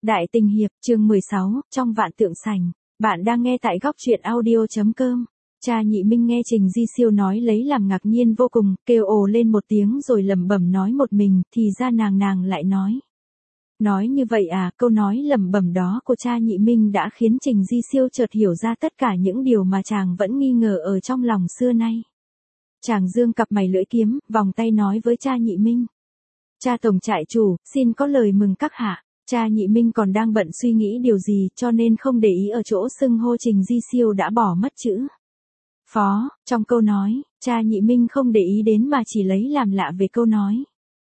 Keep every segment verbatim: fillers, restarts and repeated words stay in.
Đại Tình Hiệp, chương mười sáu, trong vạn tượng sảnh. Bạn đang nghe tại góc truyện audio.com. Cha Nhị Minh nghe Trình Di Siêu nói lấy làm ngạc nhiên vô cùng, kêu ồ lên một tiếng rồi lẩm bẩm nói một mình, thì ra nàng nàng lại nói. Nói như vậy à, câu nói lẩm bẩm đó của cha Nhị Minh đã khiến Trình Di Siêu chợt hiểu ra tất cả những điều mà chàng vẫn nghi ngờ ở trong lòng xưa nay. Chàng dương cặp mày lưỡi kiếm, vòng tay nói với cha Nhị Minh. Cha tổng trại chủ, xin có lời mừng các hạ. Cha Nhị Minh còn đang bận suy nghĩ điều gì cho nên không để ý ở chỗ xưng hô Trình Di Siêu đã bỏ mất chữ phó, trong câu nói, cha Nhị Minh không để ý đến mà chỉ lấy làm lạ về câu nói.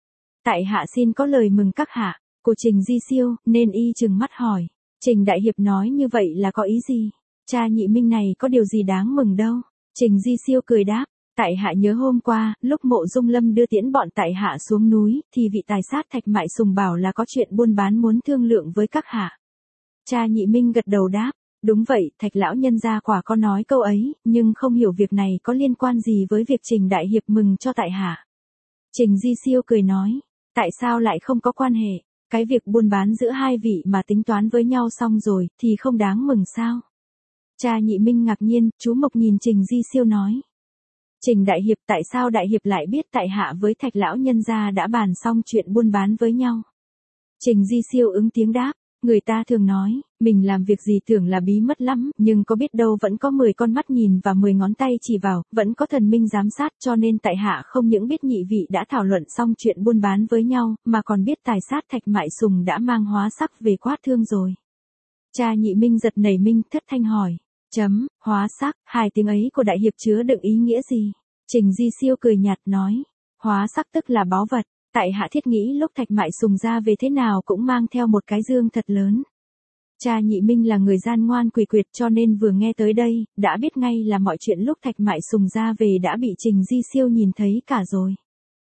Tại hạ xin có lời mừng các hạ, của Trình Di Siêu, nên y trừng mắt hỏi. Trình Đại Hiệp nói như vậy là có ý gì? Cha Nhị Minh này có điều gì đáng mừng đâu? Trình Di Siêu cười đáp. Tại hạ nhớ hôm qua, lúc Mộ Dung Lâm đưa tiễn bọn tại hạ xuống núi, thì vị tài sát Thạch Mại Sùng bảo là có chuyện buôn bán muốn thương lượng với các hạ. Cha Nhị Minh gật đầu đáp, đúng vậy, Thạch lão nhân gia quả có nói câu ấy, nhưng không hiểu việc này có liên quan gì với việc Trình Đại Hiệp mừng cho tại hạ. Trình Di Siêu cười nói, tại sao lại không có quan hệ, cái việc buôn bán giữa hai vị mà tính toán với nhau xong rồi, thì không đáng mừng sao? Cha Nhị Minh ngạc nhiên, chú Mộc nhìn Trình Di Siêu nói. Trình Đại Hiệp, tại sao Đại Hiệp lại biết tại hạ với Thạch lão nhân gia đã bàn xong chuyện buôn bán với nhau? Trình Di Siêu ứng tiếng đáp, người ta thường nói, mình làm việc gì tưởng là bí mật lắm, nhưng có biết đâu vẫn có mười con mắt nhìn và mười ngón tay chỉ vào, vẫn có thần minh giám sát, cho nên tại hạ không những biết nhị vị đã thảo luận xong chuyện buôn bán với nhau, mà còn biết tài sát Thạch Mại Sùng đã mang hóa sắc về quát thương rồi. Cha Nhị Minh giật nảy mình, thất thanh hỏi. Chấm, hóa sắc, hai tiếng ấy của Đại Hiệp chứa đựng ý nghĩa gì? Trình Di Siêu cười nhạt nói, hóa sắc tức là báu vật, tại hạ thiết nghĩ lúc Thạch Mại Sùng ra về thế nào cũng mang theo một cái dương thật lớn. Cha Nhị Minh là người gian ngoan quỷ quyệt cho nên vừa nghe tới đây, đã biết ngay là mọi chuyện lúc Thạch Mại Sùng ra về đã bị Trình Di Siêu nhìn thấy cả rồi.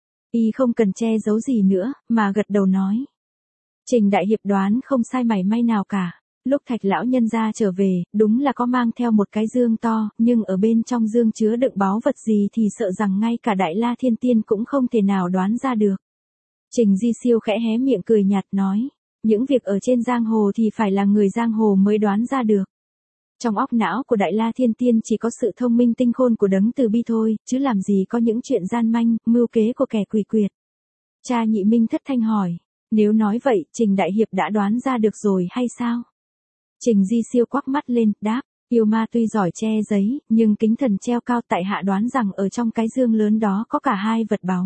Y không cần che giấu gì nữa, mà gật đầu nói. Trình Đại Hiệp đoán không sai mảy may nào cả. Lúc Thạch lão nhân gia trở về, đúng là có mang theo một cái dương to, nhưng ở bên trong dương chứa đựng báu vật gì thì sợ rằng ngay cả Đại La Thiên Tiên cũng không thể nào đoán ra được. Trình Di Siêu khẽ hé miệng cười nhạt nói, những việc ở trên giang hồ thì phải là người giang hồ mới đoán ra được. Trong óc não của Đại La Thiên Tiên chỉ có sự thông minh tinh khôn của đấng từ bi thôi, chứ làm gì có những chuyện gian manh, mưu kế của kẻ quỷ quyệt. Cha Nhị Minh thất thanh hỏi, nếu nói vậy, Trình Đại Hiệp đã đoán ra được rồi hay sao? Trình Di Siêu quắc mắt lên, đáp, yêu ma tuy giỏi che giấy, nhưng kính thần treo cao tại hạ đoán rằng ở trong cái dương lớn đó có cả hai vật báu.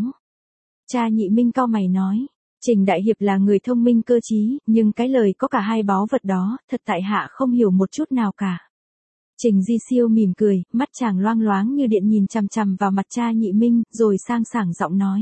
Cha Nhị Minh cau mày nói, Trình Đại Hiệp là người thông minh cơ trí, nhưng cái lời có cả hai báu vật đó, thật tại hạ không hiểu một chút nào cả. Trình Di Siêu mỉm cười, mắt chàng loang loáng như điện nhìn chằm chằm vào mặt cha Nhị Minh, rồi sang sảng giọng nói.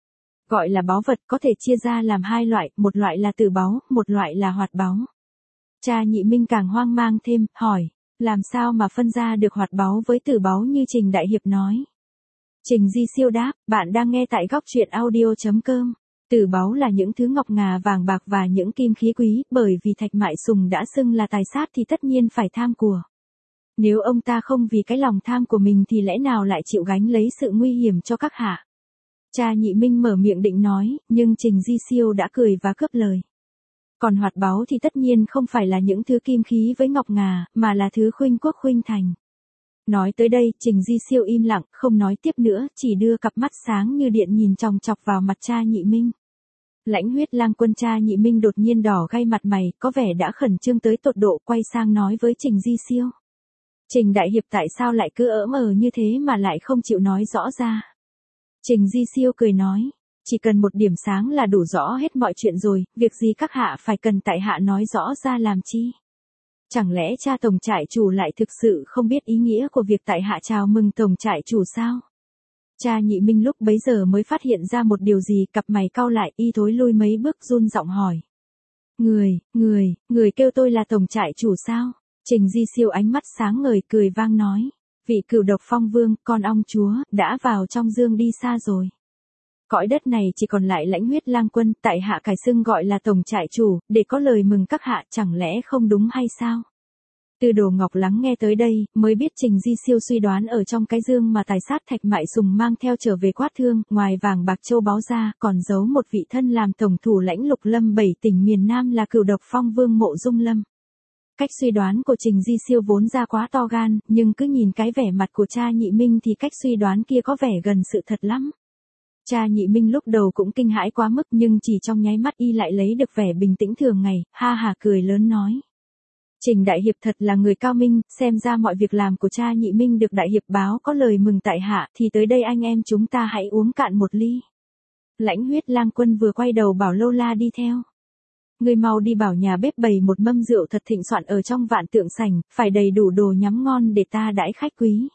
Gọi là báu vật có thể chia ra làm hai loại, một loại là tử báu, một loại là hoạt báu. Cha Nhị Minh càng hoang mang thêm, hỏi, làm sao mà phân ra được hoạt báu với tử báu như Trình Đại Hiệp nói? Trình Di Siêu đáp, bạn đang nghe tại góc truyện audio.com. Tử báu là những thứ ngọc ngà vàng bạc và những kim khí quý, bởi vì Thạch Mại Sùng đã xưng là tài sát thì tất nhiên phải tham của. Nếu ông ta không vì cái lòng tham của mình thì lẽ nào lại chịu gánh lấy sự nguy hiểm cho các hạ? Cha Nhị Minh mở miệng định nói, nhưng Trình Di Siêu đã cười và cướp lời. Còn hoạt báu thì tất nhiên không phải là những thứ kim khí với ngọc ngà, mà là thứ khuynh quốc khuynh thành. Nói tới đây, Trình Di Siêu im lặng, không nói tiếp nữa, chỉ đưa cặp mắt sáng như điện nhìn chòng chọc vào mặt cha Nhị Minh. Lãnh Huyết Lang Quân cha Nhị Minh đột nhiên đỏ gay mặt mày, có vẻ đã khẩn trương tới tột độ, quay sang nói với Trình Di Siêu. Trình Đại Hiệp tại sao lại cứ ỡm ờ như thế mà lại không chịu nói rõ ra? Trình Di Siêu cười nói. Chỉ cần một điểm sáng là đủ rõ hết mọi chuyện rồi, việc gì các hạ phải cần tại hạ nói rõ ra làm chi? Chẳng lẽ cha tổng trại chủ lại thực sự không biết ý nghĩa của việc tại hạ chào mừng tổng trại chủ sao? Cha Nhị Minh lúc bấy giờ mới phát hiện ra một điều gì, cặp mày cau lại, y thối lui mấy bước run giọng hỏi. Người, người, người kêu tôi là tổng trại chủ sao? Trình Di Siêu ánh mắt sáng ngời cười vang nói. Vị Cửu Độc Phong Vương, con ong chúa, đã vào trong dương đi xa rồi. Cõi đất này chỉ còn lại Lãnh Huyết Lang Quân, tại hạ cải xưng gọi là tổng trại chủ, để có lời mừng các hạ, chẳng lẽ không đúng hay sao? Tư Đồ Ngọc lắng nghe tới đây, mới biết Trình Di Siêu suy đoán ở trong cái dương mà tài sát Thạch Mại Sùng mang theo trở về Quát Thương, ngoài vàng bạc châu báu ra, còn giấu một vị thân làm tổng thủ lãnh Lục Lâm bảy tỉnh miền Nam là Cửu Độc Phong Vương Mộ Dung Lâm. Cách suy đoán của Trình Di Siêu vốn ra quá to gan, nhưng cứ nhìn cái vẻ mặt của cha Nhị Minh thì cách suy đoán kia có vẻ gần sự thật lắm. Cha Nhị Minh lúc đầu cũng kinh hãi quá mức, nhưng chỉ trong nháy mắt y lại lấy được vẻ bình tĩnh thường ngày, ha hà cười lớn nói. Trình đại hiệp thật là người cao minh, xem ra mọi việc làm của cha Nhị Minh được đại hiệp báo có lời mừng tại hạ, thì tới đây anh em chúng ta hãy uống cạn một ly. Lãnh Huyết Lang Quân vừa quay đầu bảo Lô La đi theo. Ngươi mau đi bảo nhà bếp bày một mâm rượu thật thịnh soạn ở trong Vạn Tượng Sảnh, phải đầy đủ đồ nhắm ngon để ta đãi khách quý.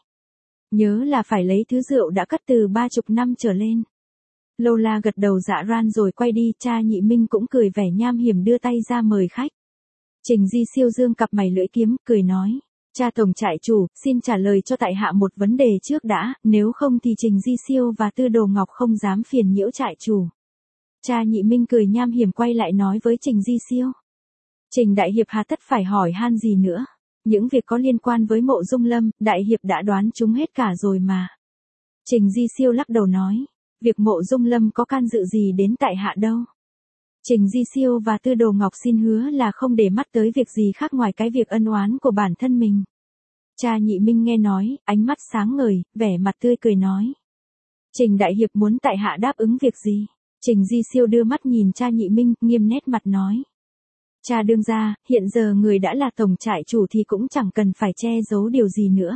Nhớ là phải lấy thứ rượu đã cất từ ba chục năm trở lên. Lô La gật đầu dạ ran rồi quay đi, cha Nhị Minh cũng cười vẻ nham hiểm đưa tay ra mời khách. Trình Di Siêu dương cặp mày lưỡi kiếm, cười nói, cha tổng trại chủ, xin trả lời cho tại hạ một vấn đề trước đã, nếu không thì Trình Di Siêu và Tư Đồ Ngọc không dám phiền nhiễu trại chủ. Cha Nhị Minh cười nham hiểm quay lại nói với Trình Di Siêu. Trình đại hiệp hà tất phải hỏi han gì nữa, những việc có liên quan với Mộ Dung Lâm, đại hiệp đã đoán chúng hết cả rồi mà. Trình Di Siêu lắc đầu nói, việc Mộ Dung Lâm có can dự gì đến tại hạ đâu. Trình Di Siêu và Tư Đồ Ngọc xin hứa là không để mắt tới việc gì khác ngoài cái việc ân oán của bản thân mình. Cha Nhị Minh nghe nói, ánh mắt sáng ngời, vẻ mặt tươi cười nói. Trình đại hiệp muốn tại hạ đáp ứng việc gì? Trình Di Siêu đưa mắt nhìn cha Nhị Minh, nghiêm nét mặt nói. Cha đương gia, hiện giờ người đã là tổng trại chủ thì cũng chẳng cần phải che giấu điều gì nữa.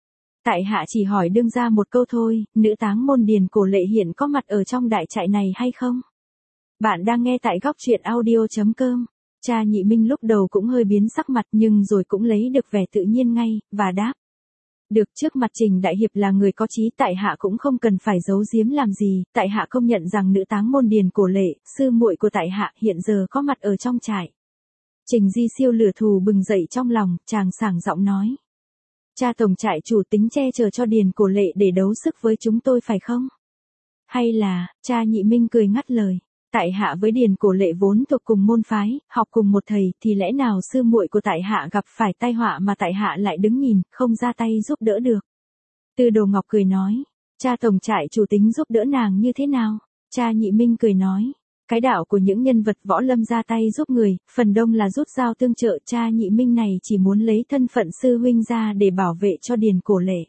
Tại hạ chỉ hỏi đương gia một câu thôi, nữ táng môn Điền Cổ Lệ hiện có mặt ở trong đại trại này hay không? Bạn đang nghe tại góc truyện audio chấm com. Cha Nhị Minh lúc đầu cũng hơi biến sắc mặt nhưng rồi cũng lấy được vẻ tự nhiên ngay, và đáp. Được, trước mặt Trình đại hiệp là người có trí, tại hạ cũng không cần phải giấu giếm làm gì, tại hạ công nhận rằng nữ táng môn Điền Cổ Lệ, sư muội của tại hạ hiện giờ có mặt ở trong trại. Trình Di Siêu lửa thù bừng dậy trong lòng, chàng sảng giọng nói. Cha tổng trại chủ tính che chở cho Điền Cổ Lệ để đấu sức với chúng tôi phải không? Hay là, cha Nhị Minh cười ngắt lời. Tại hạ với Điền Cổ Lệ vốn thuộc cùng môn phái, học cùng một thầy, thì lẽ nào sư muội của tại hạ gặp phải tai họa mà tại hạ lại đứng nhìn, không ra tay giúp đỡ được. Tư Đồ Ngọc cười nói, cha tổng trại chủ tính giúp đỡ nàng như thế nào? Cha Nhị Minh cười nói, cái đạo của những nhân vật võ lâm ra tay giúp người, phần đông là rút dao tương trợ, cha Nhị Minh này chỉ muốn lấy thân phận sư huynh ra để bảo vệ cho Điền Cổ Lệ.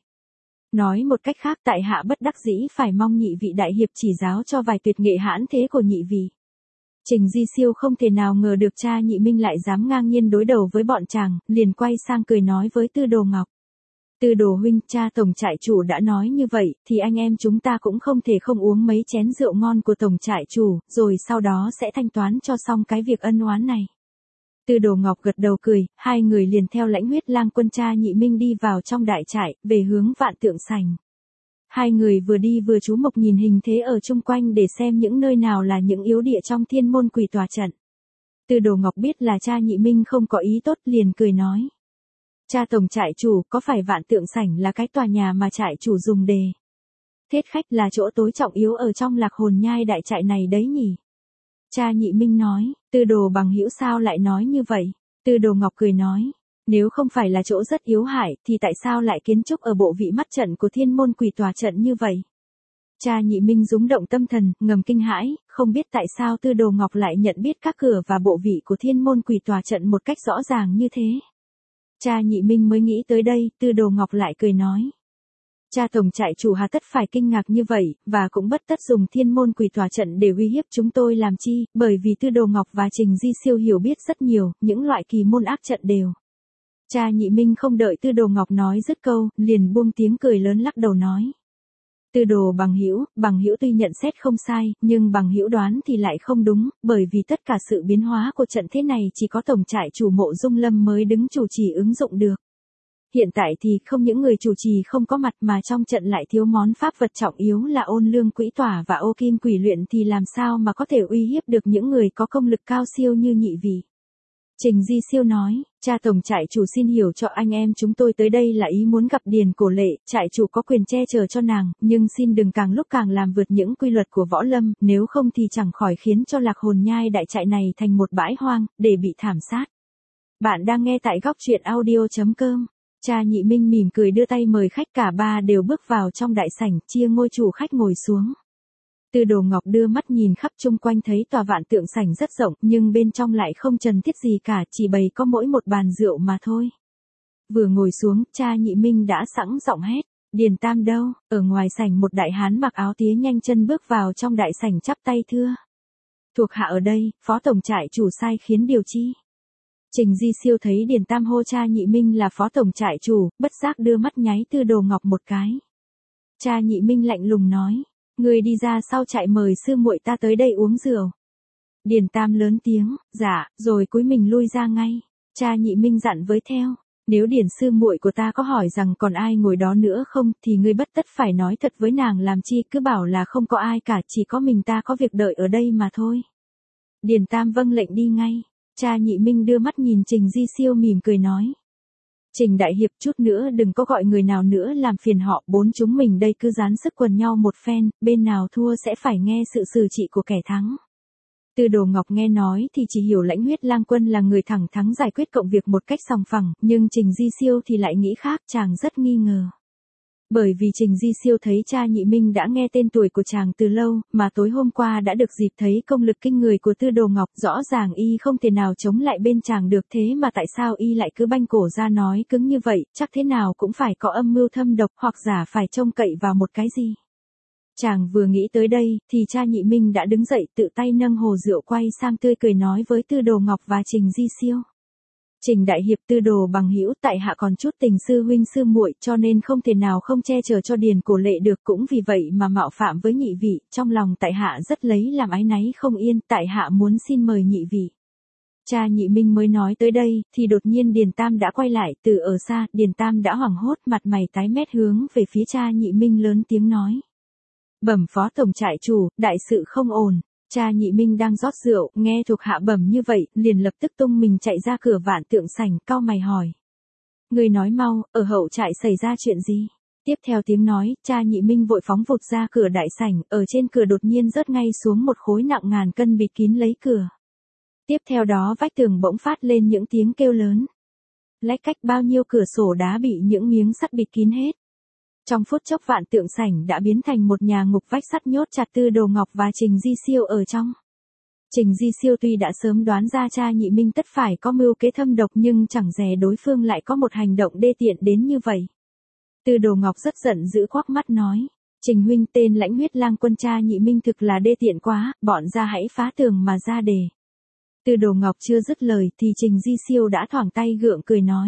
Nói một cách khác, tại hạ bất đắc dĩ phải mong nhị vị đại hiệp chỉ giáo cho vài tuyệt nghệ hãn thế của nhị vị. Trình Di Siêu không thể nào ngờ được cha Nhị Minh lại dám ngang nhiên đối đầu với bọn chàng, liền quay sang cười nói với Tư Đồ Ngọc. Tư Đồ huynh, cha tổng trại chủ đã nói như vậy, thì anh em chúng ta cũng không thể không uống mấy chén rượu ngon của tổng trại chủ, rồi sau đó sẽ thanh toán cho xong cái việc ân oán này. Tư Đồ Ngọc gật đầu cười, hai người liền theo Lãnh Huyết Lang Quân cha Nhị Minh đi vào trong đại trại, về hướng Vạn Tượng Sảnh. Hai người vừa đi vừa chú mục nhìn hình thế ở chung quanh để xem những nơi nào là những yếu địa trong Thiên Môn Quỷ tòa trận. Tư Đồ Ngọc biết là cha Nhị Minh không có ý tốt, liền cười nói. Cha tổng trại chủ, có phải Vạn Tượng Sảnh là cái tòa nhà mà trại chủ dùng để thiết khách, là chỗ tối trọng yếu ở trong Lạc Hồn Nhai đại trại này đấy nhỉ? Cha Nhị Minh nói, Tư Đồ bằng hữu sao lại nói như vậy? Tư Đồ Ngọc cười nói, nếu không phải là chỗ rất yếu hại, thì tại sao lại kiến trúc ở bộ vị mắt trận của Thiên Môn Quỷ tòa trận như vậy? Cha Nhị Minh rúng động tâm thần, ngầm kinh hãi, không biết tại sao Tư Đồ Ngọc lại nhận biết các cửa và bộ vị của Thiên Môn Quỷ tòa trận một cách rõ ràng như thế. Cha Nhị Minh mới nghĩ tới đây, Tư Đồ Ngọc lại cười nói. Cha tổng trại chủ hà tất phải kinh ngạc như vậy, và cũng bất tất dùng Thiên Môn Quỷ tòa trận để uy hiếp chúng tôi làm chi, bởi vì Tư Đồ Ngọc và Trình Di Siêu hiểu biết rất nhiều, những loại kỳ môn ác trận đều. Cha Nhị Minh không đợi Tư Đồ Ngọc nói dứt câu, liền buông tiếng cười lớn lắc đầu nói. Tư Đồ bằng hữu, bằng hữu tuy nhận xét không sai, nhưng bằng hữu đoán thì lại không đúng, bởi vì tất cả sự biến hóa của trận thế này chỉ có tổng trại chủ Mộ Dung Lâm mới đứng chủ trì ứng dụng được. Hiện tại thì không những người chủ trì không có mặt mà trong trận lại thiếu món pháp vật trọng yếu là Ôn Lương Quỹ Tỏa và Ô Kim Quỷ Luyện, thì làm sao mà có thể uy hiếp được những người có công lực cao siêu như nhị vị. Trình Di Siêu nói, cha tổng trại chủ xin hiểu cho anh em chúng tôi tới đây là ý muốn gặp Điền Cổ Lệ, trại chủ có quyền che chở cho nàng, nhưng xin đừng càng lúc càng làm vượt những quy luật của võ lâm, nếu không thì chẳng khỏi khiến cho Lạc Hồn Nhai đại trại này thành một bãi hoang, để bị thảm sát. Bạn đang nghe tại góc truyện audio chấm com. Cha Nhị Minh mỉm cười đưa tay mời khách, cả ba đều bước vào trong đại sảnh, chia ngôi chủ khách ngồi xuống. Tư Đồ Ngọc đưa mắt nhìn khắp chung quanh, thấy tòa vạn tượng sảnh rất rộng, nhưng bên trong lại không trần thiết gì cả, chỉ bày có mỗi một bàn rượu mà thôi. Vừa ngồi xuống, cha Nhị Minh đã sẵn giọng hét, Điền Tam đâu? Ở ngoài sảnh một đại hán mặc áo tía nhanh chân bước vào trong đại sảnh chắp tay thưa. Thuộc hạ ở đây, phó tổng trại chủ sai khiến điều chi. Trình Di Siêu thấy Điền Tam hô cha Nhị Minh là phó tổng trại chủ, bất giác đưa mắt nháy Tư Đồ Ngọc một cái. Cha Nhị Minh lạnh lùng nói, người đi ra sau trại mời sư muội ta tới đây uống rượu. Điền Tam lớn tiếng, dạ, rồi cúi mình lui ra ngay. Cha Nhị Minh dặn với theo, nếu Điền sư muội của ta có hỏi rằng còn ai ngồi đó nữa không, thì ngươi bất tất phải nói thật với nàng làm chi, cứ bảo là không có ai cả, chỉ có mình ta có việc đợi ở đây mà thôi. Điền Tam vâng lệnh đi ngay. Cha Nhị Minh đưa mắt nhìn Trình Di Siêu mỉm cười nói. Trình đại hiệp, chút nữa đừng có gọi người nào nữa làm phiền họ, bốn chúng mình đây cứ dán sức quần nhau một phen, bên nào thua sẽ phải nghe sự xử trị của kẻ thắng. Tư Đồ Ngọc nghe nói thì chỉ hiểu Lãnh Huyết Lang Quân là người thẳng thắn giải quyết công việc một cách sòng phẳng, nhưng Trình Di Siêu thì lại nghĩ khác, chàng rất nghi ngờ. Bởi vì Trình Di Siêu thấy cha Nhị Minh đã nghe tên tuổi của chàng từ lâu, mà tối hôm qua đã được dịp thấy công lực kinh người của Tư Đồ Ngọc, rõ ràng y không thể nào chống lại bên chàng được, thế mà tại sao y lại cứ banh cổ ra nói cứng như vậy, chắc thế nào cũng phải có âm mưu thâm độc, hoặc giả phải trông cậy vào một cái gì. Chàng vừa nghĩ tới đây, thì cha Nhị Minh đã đứng dậy, tự tay nâng hồ rượu quay sang tươi cười nói với Tư Đồ Ngọc và Trình Di Siêu. Trình đại hiệp, Tư Đồ bằng hữu, tại hạ còn chút tình sư huynh sư muội, cho nên không thể nào không che chở cho Điền Cổ Lệ được, cũng vì vậy mà mạo phạm với nhị vị, trong lòng tại hạ rất lấy làm áy náy không yên, tại hạ muốn xin mời nhị vị. Cha Nhị Minh mới nói tới đây, thì đột nhiên Điền Tam đã quay lại, từ ở xa, Điền Tam đã hoảng hốt, mặt mày tái mét hướng về phía cha Nhị Minh lớn tiếng nói. Bẩm phó tổng trại chủ, đại sự không ổn. Cha Nhị Minh đang rót rượu, nghe thuộc hạ bẩm như vậy, liền lập tức tung mình chạy ra cửa vạn tượng sảnh, cau mày hỏi. Người nói mau, ở hậu trại xảy ra chuyện gì? Tiếp theo tiếng nói, cha Nhị Minh vội phóng vụt ra cửa đại sảnh, ở trên cửa đột nhiên rớt ngay xuống một khối nặng ngàn cân bịt kín lấy cửa. Tiếp theo đó vách tường bỗng phát lên những tiếng kêu lớn. Lách cách bao nhiêu cửa sổ đá bị những miếng sắt bịt kín hết. Trong phút chốc vạn tượng sảnh đã biến thành một nhà ngục vách sắt nhốt chặt Tư Đồ Ngọc và Trình Di Siêu ở trong. Trình Di Siêu tuy đã sớm đoán ra cha Nhị Minh tất phải có mưu kế thâm độc, nhưng chẳng dè đối phương lại có một hành động đê tiện đến như vậy. Tư Đồ Ngọc rất giận dữ quắc mắt nói, Trình huynh, tên Lãnh Huyết Lang Quân cha Nhị Minh thực là đê tiện quá, bọn ra hãy phá tường mà ra đề. Tư Đồ Ngọc chưa dứt lời thì Trình Di Siêu đã thoảng tay gượng cười nói.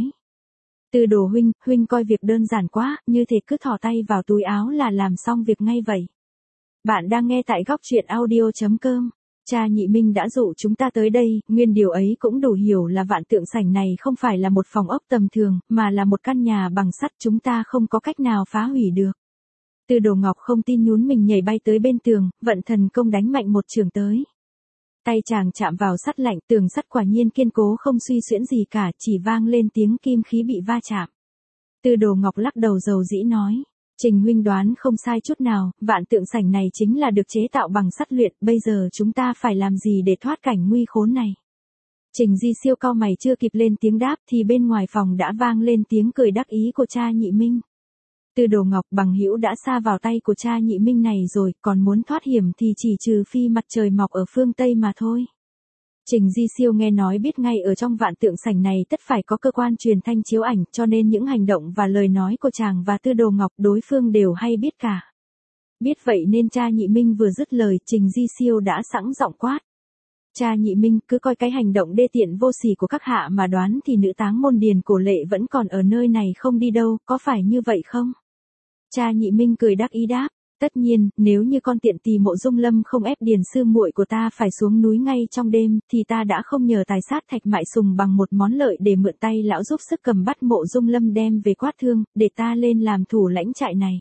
Tư Đồ huynh, huynh coi việc đơn giản quá, như thế cứ thò tay vào túi áo là làm xong việc ngay vậy. Bạn đang nghe tại góc truyện audio chấm com. Cha Nhị Minh đã dụ chúng ta tới đây, nguyên điều ấy cũng đủ hiểu là vạn tượng sảnh này không phải là một phòng ốc tầm thường, mà là một căn nhà bằng sắt, chúng ta không có cách nào phá hủy được. Tư Đồ Ngọc không tin nhún mình nhảy bay tới bên tường, vận thần công đánh mạnh một chưởng tới. Tay chàng chạm vào sắt lạnh, tường sắt quả nhiên kiên cố không suy xuyễn gì cả, chỉ vang lên tiếng kim khí bị va chạm. Tư Đồ Ngọc lắc đầu dầu dĩ nói, Trình huynh đoán không sai chút nào, vạn tượng sảnh này chính là được chế tạo bằng sắt luyện, bây giờ chúng ta phải làm gì để thoát cảnh nguy khốn này? Trình Di Siêu cau mày chưa kịp lên tiếng đáp thì bên ngoài phòng đã vang lên tiếng cười đắc ý của cha Nhị Minh. Tư Đồ Ngọc, bằng hữu đã sa vào tay của cha Nhị Minh này rồi, còn muốn thoát hiểm thì chỉ trừ phi mặt trời mọc ở phương Tây mà thôi. Trình Di Siêu nghe nói biết ngay ở trong vạn tượng sảnh này tất phải có cơ quan truyền thanh chiếu ảnh, cho nên những hành động và lời nói của chàng và Tư Đồ Ngọc đối phương đều hay biết cả. Biết vậy nên cha Nhị Minh vừa dứt lời, Trình Di Siêu đã sẵn giọng quát. Cha Nhị Minh, cứ coi cái hành động đê tiện vô sỉ của các hạ mà đoán thì nữ táng môn Điền Cổ Lệ vẫn còn ở nơi này không đi đâu, có phải như vậy không? Cha Nhị Minh cười đắc ý đáp, tất nhiên, nếu như con tiện tỳ Mộ Dung Lâm không ép Điền sư muội của ta phải xuống núi ngay trong đêm, thì ta đã không nhờ tài sát Thạch Mại Sùng bằng một món lợi để mượn tay lão giúp sức cầm bắt Mộ Dung Lâm đem về quát thương, để ta lên làm thủ lãnh trại này.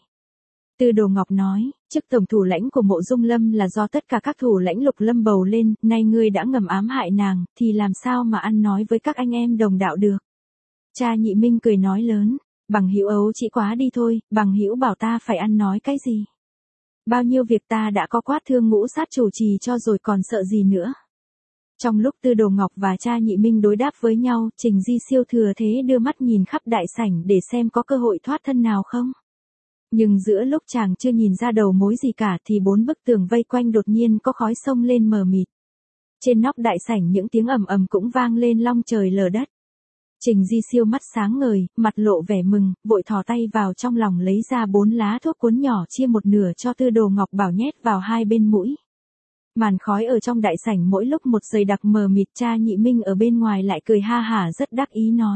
Tư Đồ Ngọc nói, chức tổng thủ lãnh của Mộ Dung Lâm là do tất cả các thủ lãnh Lục Lâm bầu lên, nay ngươi đã ngầm ám hại nàng, thì làm sao mà ăn nói với các anh em đồng đạo được? Cha Nhị Minh cười nói lớn, bằng hữu ấu chỉ quá đi thôi, bằng hữu bảo ta phải ăn nói cái gì? Bao nhiêu việc ta đã có quát thương ngũ sát chủ trì cho rồi còn sợ gì nữa? Trong lúc Tư Đồ Ngọc và cha Nhị Minh đối đáp với nhau, Trình Di Siêu thừa thế đưa mắt nhìn khắp đại sảnh để xem có cơ hội thoát thân nào không. Nhưng giữa lúc chàng chưa nhìn ra đầu mối gì cả thì bốn bức tường vây quanh đột nhiên có khói sông lên mờ mịt. Trên nóc đại sảnh những tiếng ầm ầm cũng vang lên long trời lở đất. Trình Di Siêu mắt sáng ngời, mặt lộ vẻ mừng, vội thò tay vào trong lòng lấy ra bốn lá thuốc cuốn nhỏ chia một nửa cho Tư Đồ Ngọc bảo nhét vào hai bên mũi. Màn khói ở trong đại sảnh mỗi lúc một dày đặc mờ mịt, cha Nhị Minh ở bên ngoài lại cười ha hả rất đắc ý nói.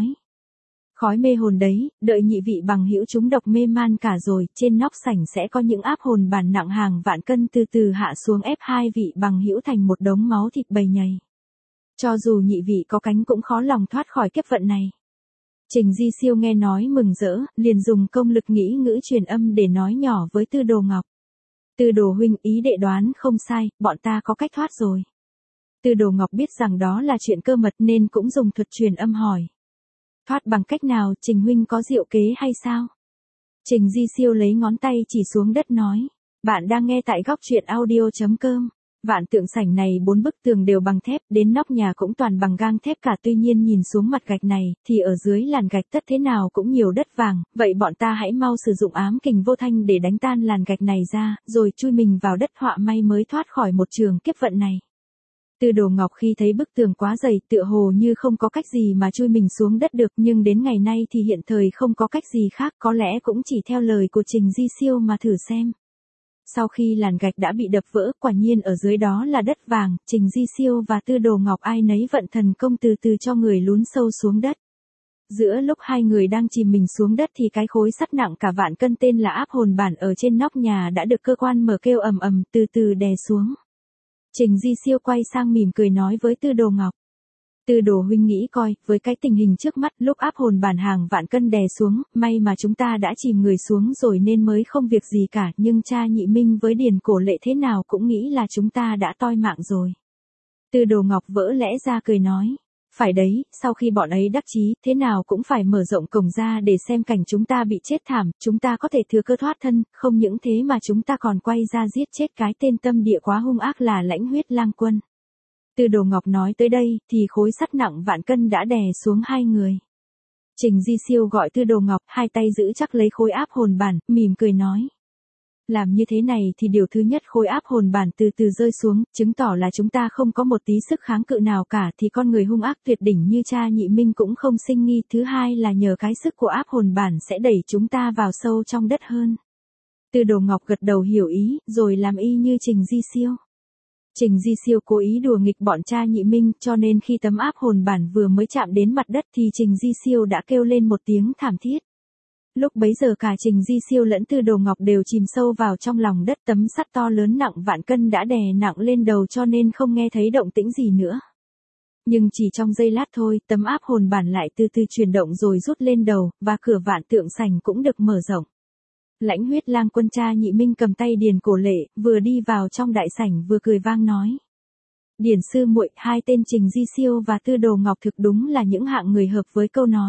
Khói mê hồn đấy, đợi nhị vị bằng hữu chúng độc mê man cả rồi, trên nóc sảnh sẽ có những áp hồn bản nặng hàng vạn cân từ từ hạ xuống ép hai vị bằng hữu thành một đống máu thịt bầy nhầy. Cho dù nhị vị có cánh cũng khó lòng thoát khỏi kiếp vận này. Trình Di Siêu nghe nói mừng rỡ, liền dùng công lực nghĩ ngữ truyền âm để nói nhỏ với Tư Đồ Ngọc. Tư Đồ huynh, ý đệ đoán không sai, bọn ta có cách thoát rồi. Tư Đồ Ngọc biết rằng đó là chuyện cơ mật nên cũng dùng thuật truyền âm hỏi. Thoát bằng cách nào, Trình huynh có diệu kế hay sao? Trình Di Siêu lấy ngón tay chỉ xuống đất nói. Bạn đang nghe tại góc truyện audio chấm com. Vạn tượng sảnh này bốn bức tường đều bằng thép, đến nóc nhà cũng toàn bằng gang thép cả, tuy nhiên nhìn xuống mặt gạch này, thì ở dưới làn gạch tất thế nào cũng nhiều đất vàng, vậy bọn ta hãy mau sử dụng ám kình vô thanh để đánh tan làn gạch này ra, rồi chui mình vào đất họa may mới thoát khỏi một trường kiếp vận này. Tư Đồ Ngọc khi thấy bức tường quá dày tựa hồ như không có cách gì mà chui mình xuống đất được, nhưng đến ngày nay thì hiện thời không có cách gì khác, có lẽ cũng chỉ theo lời của Trình Di Siêu mà thử xem. Sau khi làn gạch đã bị đập vỡ, quả nhiên ở dưới đó là đất vàng, Trình Di Siêu và Tư Đồ Ngọc ai nấy vận thần công từ từ cho người lún sâu xuống đất. Giữa lúc hai người đang chìm mình xuống đất thì cái khối sắt nặng cả vạn cân tên là áp hồn bản ở trên nóc nhà đã được cơ quan mở kêu ầm ầm từ từ đè xuống. Trình Di Siêu quay sang mỉm cười nói với Tư Đồ Ngọc. Tư Đồ huynh nghĩ coi, với cái tình hình trước mắt lúc áp hồn bản hàng vạn cân đè xuống, may mà chúng ta đã chìm người xuống rồi nên mới không việc gì cả, nhưng cha Nhị Minh với Điền Cổ Lệ thế nào cũng nghĩ là chúng ta đã toi mạng rồi. Tư Đồ Ngọc vỡ lẽ ra cười nói. Phải đấy, sau khi bọn ấy đắc chí, thế nào cũng phải mở rộng cổng ra để xem cảnh chúng ta bị chết thảm, chúng ta có thể thừa cơ thoát thân, không những thế mà chúng ta còn quay ra giết chết cái tên tâm địa quá hung ác là Lãnh Huyết Lang Quân. Tư Đồ Ngọc nói tới đây, thì khối sắt nặng vạn cân đã đè xuống hai người. Trình Di Siêu gọi Tư Đồ Ngọc, hai tay giữ chắc lấy khối áp hồn bản, mỉm cười nói. Làm như thế này thì điều thứ nhất khối áp hồn bản từ từ rơi xuống, chứng tỏ là chúng ta không có một tí sức kháng cự nào cả, thì con người hung ác tuyệt đỉnh như cha Nhị Minh cũng không sinh nghi. Thứ hai là nhờ cái sức của áp hồn bản sẽ đẩy chúng ta vào sâu trong đất hơn. Tư Đồ Ngọc gật đầu hiểu ý, rồi làm y như Trình Di Siêu. Trình Di Siêu cố ý đùa nghịch bọn cha Nhị Minh, cho nên khi tấm áp hồn bản vừa mới chạm đến mặt đất thì Trình Di Siêu đã kêu lên một tiếng thảm thiết. Lúc bấy giờ cả Trình Di Siêu lẫn Tư Đồ Ngọc đều chìm sâu vào trong lòng đất, tấm sắt to lớn nặng vạn cân đã đè nặng lên đầu cho nên không nghe thấy động tĩnh gì nữa. Nhưng chỉ trong giây lát thôi, tấm áp hồn bản lại từ từ chuyển động rồi rút lên đầu, và cửa vạn tượng sảnh cũng được mở rộng. Lãnh Huyết Lang Quân cha Nhị Minh cầm tay Điền Cổ Lệ, vừa đi vào trong đại sảnh vừa cười vang nói. Điền sư muội, hai tên Trình Di Siêu và Tư Đồ Ngọc thực đúng là những hạng người hợp với câu nói.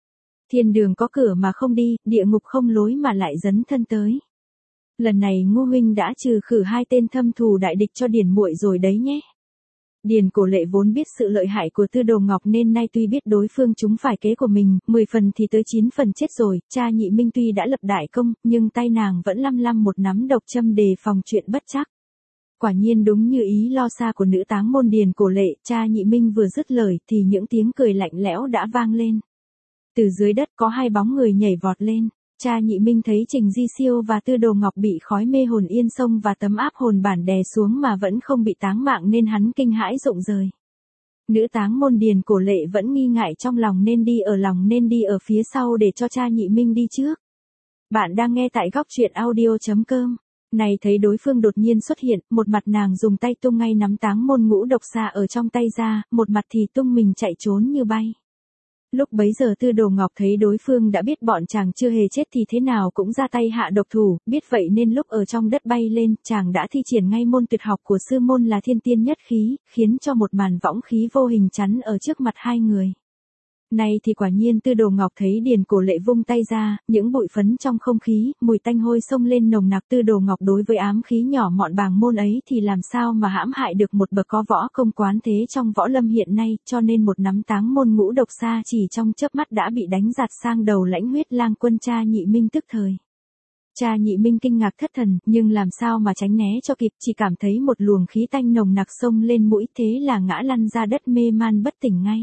Thiên đường có cửa mà không đi, địa ngục không lối mà lại dấn thân tới. Lần này Ngô huynh đã trừ khử hai tên thâm thù đại địch cho Điền muội rồi đấy nhé. Điền Cổ Lệ vốn biết sự lợi hại của Tư Đồ Ngọc nên nay tuy biết đối phương trúng phải kế của mình, mười phần thì tới chín phần chết rồi, cha Nhị Minh tuy đã lập đại công, nhưng tay nàng vẫn lăm lăm một nắm độc châm đề phòng chuyện bất chắc. Quả nhiên đúng như ý lo xa của nữ táng môn Điền Cổ Lệ, cha Nhị Minh vừa dứt lời thì những tiếng cười lạnh lẽo đã vang lên. Từ dưới đất có hai bóng người nhảy vọt lên. Cha Nhị Minh thấy Trình Di Siêu và Tư Đồ Ngọc bị khói mê hồn yên xông và tấm áp hồn bản đè xuống mà vẫn không bị táng mạng nên hắn kinh hãi rụng rời. Nữ táng môn Điền Cổ Lệ vẫn nghi ngại trong lòng nên đi ở lòng nên đi ở phía sau để cho cha Nhị Minh đi trước. Bạn đang nghe tại góc truyện audio chấm com. Này thấy đối phương đột nhiên xuất hiện, một mặt nàng dùng tay tung ngay nắm táng môn ngũ độc xà ở trong tay ra, một mặt thì tung mình chạy trốn như bay. Lúc bấy giờ Tư Đồ Ngọc thấy đối phương đã biết bọn chàng chưa hề chết thì thế nào cũng ra tay hạ độc thủ, biết vậy nên lúc ở trong đất bay lên, chàng đã thi triển ngay môn tuyệt học của sư môn là thiên tiên nhất khí, khiến cho một màn võng khí vô hình chắn ở trước mặt hai người. Nay thì quả nhiên Tư Đồ Ngọc thấy Điền Cổ Lệ vung tay ra, những bụi phấn trong không khí, mùi tanh hôi xông lên nồng nặc. Tư Đồ Ngọc đối với ám khí nhỏ mọn bàng môn ấy thì làm sao mà hãm hại được một bậc có võ công quán thế trong võ lâm hiện nay, cho nên một nắm táng môn ngũ độc xa chỉ trong chớp mắt đã bị đánh giạt sang đầu Lãnh Huyết Lang Quân cha Nhị Minh tức thời. Cha Nhị Minh kinh ngạc thất thần, nhưng làm sao mà tránh né cho kịp, chỉ cảm thấy một luồng khí tanh nồng nặc xông lên mũi, thế là ngã lăn ra đất mê man bất tỉnh ngay.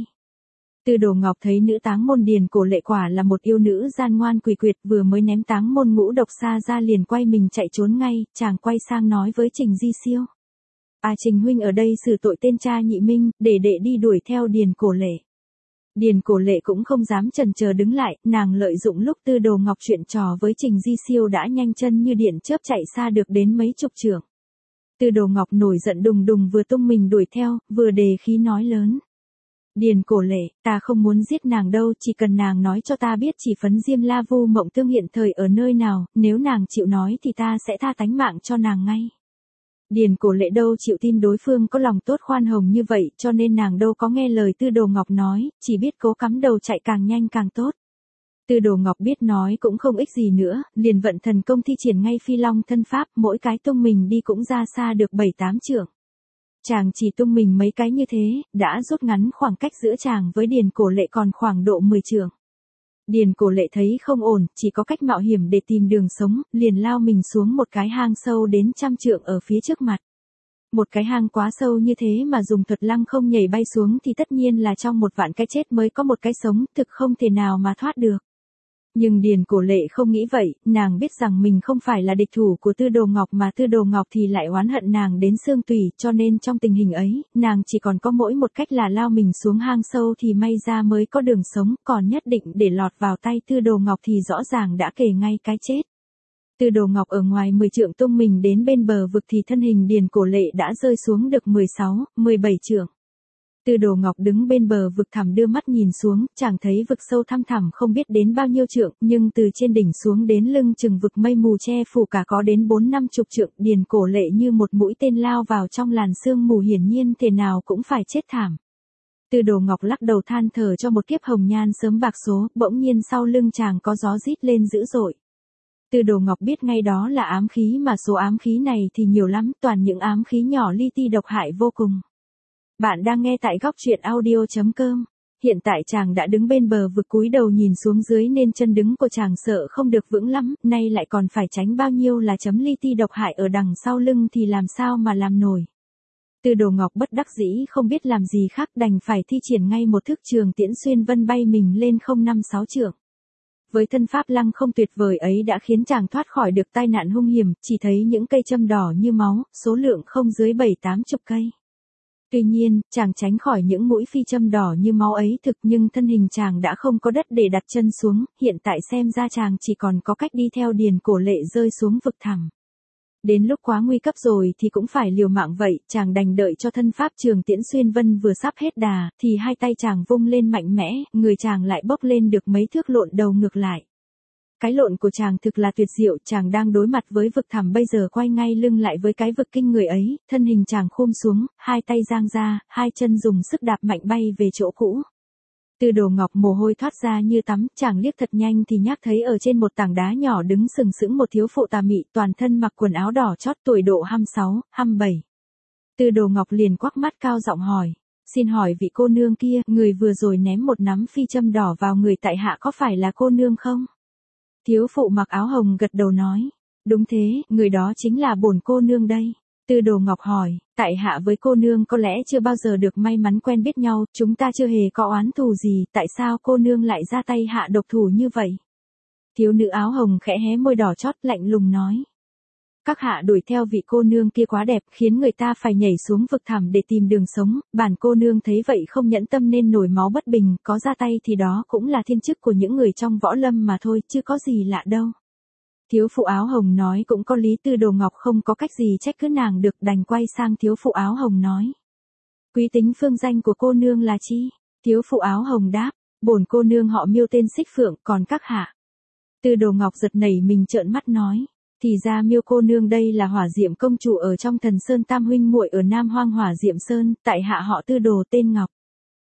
Tư Đồ Ngọc thấy nữ táng môn Điền Cổ Lệ quả là một yêu nữ gian ngoan quỷ quyệt, vừa mới ném táng môn ngũ độc xa ra liền quay mình chạy trốn ngay. Chàng quay sang nói với Trình Di Siêu: "À, Trình huynh ở đây xử tội tên cha Nhị Minh, để đệ đi đuổi theo Điền Cổ Lệ." Điền Cổ Lệ cũng không dám chần chờ đứng lại, nàng lợi dụng lúc Tư Đồ Ngọc chuyện trò với Trình Di Siêu đã nhanh chân như điện chớp chạy xa được đến mấy chục trượng. Tư Đồ Ngọc nổi giận đùng đùng vừa tung mình đuổi theo, vừa đề khí nói lớn: "Điền Cổ Lệ, ta không muốn giết nàng đâu, chỉ cần nàng nói cho ta biết chỉ phấn Diêm La Vu Mộng Tương hiện thời ở nơi nào, nếu nàng chịu nói thì ta sẽ tha tánh mạng cho nàng ngay." Điền Cổ Lệ đâu chịu tin đối phương có lòng tốt khoan hồng như vậy, cho nên nàng đâu có nghe lời Tư Đồ Ngọc nói, chỉ biết cố cắm đầu chạy càng nhanh càng tốt. Tư Đồ Ngọc biết nói cũng không ích gì nữa, liền vận thần công thi triển ngay Phi Long thân pháp, mỗi cái tung mình đi cũng ra xa được bảy tám trượng. Chàng chỉ tung mình mấy cái như thế, đã rút ngắn khoảng cách giữa chàng với Điền Cổ Lệ còn khoảng độ mười trượng. Điền Cổ Lệ thấy không ổn, chỉ có cách mạo hiểm để tìm đường sống, liền lao mình xuống một cái hang sâu đến trăm trượng ở phía trước mặt. Một cái hang quá sâu như thế mà dùng thuật lăng không nhảy bay xuống thì tất nhiên là trong một vạn cái chết mới có một cái sống, thực không thể nào mà thoát được. Nhưng Điền Cổ Lệ không nghĩ vậy, nàng biết rằng mình không phải là địch thủ của Tư Đồ Ngọc mà Tư Đồ Ngọc thì lại oán hận nàng đến xương tủy, cho nên trong tình hình ấy, nàng chỉ còn có mỗi một cách là lao mình xuống hang sâu thì may ra mới có đường sống, còn nhất định để lọt vào tay Tư Đồ Ngọc thì rõ ràng đã kề ngay cái chết. Tư Đồ Ngọc ở ngoài mười trượng tung mình đến bên bờ vực thì thân hình Điền Cổ Lệ đã rơi xuống được mười sáu, mười bảy trượng. Tư Đồ Ngọc đứng bên bờ vực thẳm đưa mắt nhìn xuống, chẳng thấy vực sâu thăm thẳm không biết đến bao nhiêu trượng, nhưng từ trên đỉnh xuống đến lưng chừng vực mây mù che phủ cả có đến bốn năm chục trượng. Điền Cổ Lệ như một mũi tên lao vào trong làn sương mù, hiển nhiên thể nào cũng phải chết thảm. Tư Đồ Ngọc lắc đầu than thở cho một kiếp hồng nhan sớm bạc số, bỗng nhiên sau lưng chàng có gió rít lên dữ dội. Tư Đồ Ngọc biết ngay đó là ám khí, mà số ám khí này thì nhiều lắm, toàn những ám khí nhỏ li ti độc hại vô cùng. Bạn đang nghe tại góc truyện audio chấm com. Hiện tại chàng đã đứng bên bờ vực cúi đầu nhìn xuống dưới nên chân đứng của chàng sợ không được vững lắm, nay lại còn phải tránh bao nhiêu là chấm li ti độc hại ở đằng sau lưng thì làm sao mà làm nổi. Tư Đồ Ngọc bất đắc dĩ không biết làm gì khác, đành phải thi triển ngay một thức trường tiễn xuyên vân bay mình lên không năm sáu trượng. Với thân pháp lăng không tuyệt vời ấy đã khiến chàng thoát khỏi được tai nạn hung hiểm, chỉ thấy những cây châm đỏ như máu, số lượng không dưới bảy tám chục cây. Tuy nhiên, chàng tránh khỏi những mũi phi châm đỏ như máu ấy thực, nhưng thân hình chàng đã không có đất để đặt chân xuống, hiện tại xem ra chàng chỉ còn có cách đi theo Điền Cổ Lệ rơi xuống vực thẳm. Đến lúc quá nguy cấp rồi thì cũng phải liều mạng vậy, chàng đành đợi cho thân pháp trường tiễn xuyên vân vừa sắp hết đà, thì hai tay chàng vung lên mạnh mẽ, người chàng lại bốc lên được mấy thước lộn đầu ngược lại. Cái lộn của chàng thực là tuyệt diệu, chàng đang đối mặt với vực thẳm bây giờ quay ngay lưng lại với cái vực kinh người ấy, thân hình chàng khum xuống, hai tay giang ra, hai chân dùng sức đạp mạnh bay về chỗ cũ. Tư Đồ Ngọc mồ hôi thoát ra như tắm, chàng liếc thật nhanh thì nhác thấy ở trên một tảng đá nhỏ đứng sừng sững một thiếu phụ tà mị, toàn thân mặc quần áo đỏ chót, tuổi độ hăm sáu, hăm bảy. Tư Đồ Ngọc liền quắc mắt cao giọng hỏi: "Xin hỏi vị cô nương kia, người vừa rồi ném một nắm phi châm đỏ vào người tại hạ có phải là cô nương không?" Thiếu phụ mặc áo hồng gật đầu nói: "Đúng thế, người đó chính là bổn cô nương đây." Tư Đồ Ngọc hỏi: "Tại hạ với cô nương có lẽ chưa bao giờ được may mắn quen biết nhau, chúng ta chưa hề có oán thù gì, tại sao cô nương lại ra tay hạ độc thủ như vậy?" Thiếu nữ áo hồng khẽ hé môi đỏ chót lạnh lùng nói: "Các hạ đuổi theo vị cô nương kia quá đẹp, khiến người ta phải nhảy xuống vực thẳm để tìm đường sống, bản cô nương thấy vậy không nhẫn tâm nên nổi máu bất bình, có ra tay thì đó cũng là thiên chức của những người trong võ lâm mà thôi, chứ có gì lạ đâu." Thiếu phụ áo hồng nói cũng có lý, Tư Đồ Ngọc không có cách gì trách cứ nàng được, đành quay sang thiếu phụ áo hồng nói: "Quý tính phương danh của cô nương là chi?" Thiếu phụ áo hồng đáp: "Bổn cô nương họ Miêu tên Xích Phượng, còn các hạ?" Tư Đồ Ngọc giật nảy mình trợn mắt nói: "Thì ra Miêu cô nương đây là Hỏa Diệm công chủ ở trong Thần Sơn tam huynh muội ở Nam Hoang Hỏa Diệm Sơn, tại hạ họ Tư Đồ tên Ngọc."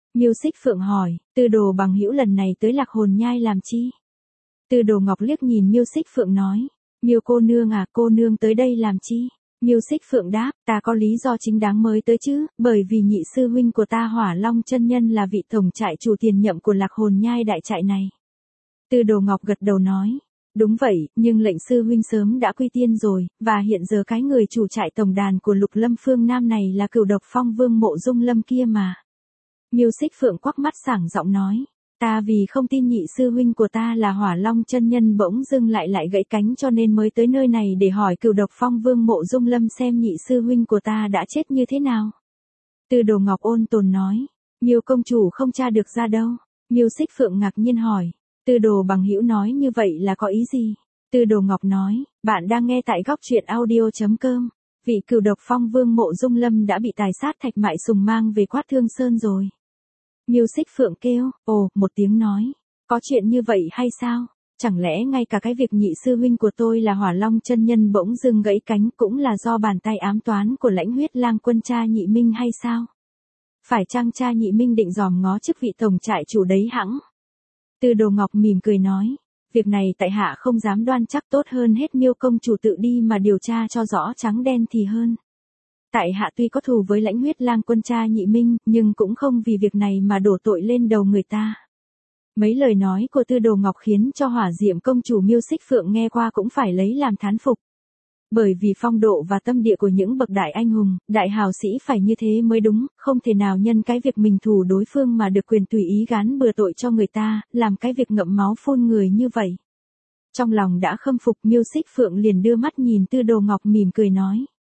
Miêu Xích Phượng hỏi, Tư Đồ bằng hữu lần này tới Lạc Hồn Nhai làm chi? Tư Đồ Ngọc liếc nhìn Miêu Xích Phượng nói, Miêu cô nương à, cô nương tới đây làm chi? Miêu Xích Phượng đáp, ta có lý do chính đáng mới tới chứ, bởi vì nhị sư huynh của ta Hỏa Long chân nhân là vị tổng trại chủ tiền nhậm của Lạc Hồn Nhai đại trại này. Tư Đồ Ngọc gật đầu nói, đúng vậy, nhưng lệnh sư huynh sớm đã quy tiên rồi, và hiện giờ cái người chủ trại tổng đàn của Lục Lâm phương Nam này là Cửu Độc Phong Vương Mộ Dung Lâm kia mà. Miêu Xích Phượng quắc mắt sảng giọng nói, ta vì không tin nhị sư huynh của ta là Hỏa Long chân nhân bỗng dưng lại lại gãy cánh cho nên mới tới nơi này để hỏi Cửu Độc Phong Vương Mộ Dung Lâm xem nhị sư huynh của ta đã chết như thế nào. Tư Đồ Ngọc ôn tồn nói, Miêu công chủ không tra được ra đâu. Miêu Xích Phượng ngạc nhiên hỏi, Tư Đồ bằng hữu nói như vậy là có ý gì? Tư Đồ Ngọc nói, bạn đang nghe tại góc truyện audio chấm com. Vị Cửu Độc Phong Vương Mộ Dung Lâm đã bị tài sát Thạch Mại Sùng mang về Quát Thương Sơn rồi. Miêu Xích Phượng kêu, ồ, một tiếng nói, có chuyện như vậy hay sao? Chẳng lẽ ngay cả cái việc nhị sư huynh của tôi là Hỏa Long chân nhân bỗng dưng gãy cánh cũng là do bàn tay ám toán của Lãnh Huyết Lang quân cha Nhị Minh hay sao? Phải chăng cha Nhị Minh định dòm ngó chức vị tổng trại chủ đấy hẵng? Tư Đồ Ngọc mỉm cười nói, việc này tại hạ không dám đoan chắc, tốt hơn hết Miêu công chủ tự đi mà điều tra cho rõ trắng đen thì hơn. Tại hạ tuy có thù với Lãnh Huyết Lang quân cha Nhị Minh, nhưng cũng không vì việc này mà đổ tội lên đầu người ta. Mấy lời nói của Tư Đồ Ngọc khiến cho Hỏa Diệm công chủ Miêu Xích Phượng nghe qua cũng phải lấy làm thán phục. Bởi vì phong độ và tâm địa của những bậc đại anh hùng, đại hào sĩ phải như thế mới đúng, không thể nào nhân cái việc mình thù đối phương mà được quyền tùy ý gán bừa tội cho người ta, làm cái việc ngậm máu phun người như vậy. Trong lòng đã khâm phục, Miêu Xích Phượng liền đưa mắt nhìn Tư Đồ Ngọc mỉm cười nói.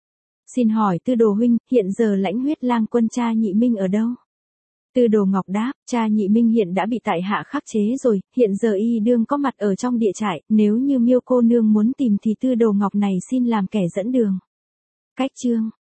Xin hỏi Tư Đồ huynh, hiện giờ Lãnh Huyết Lang quân cha Nhị Minh ở đâu? Tư Đồ Ngọc đáp, cha Nhị Minh hiện đã bị tại hạ khắc chế rồi, hiện giờ y đương có mặt ở trong địa trại, nếu như Miêu cô nương muốn tìm thì Tư Đồ Ngọc này xin làm kẻ dẫn đường. Cách chương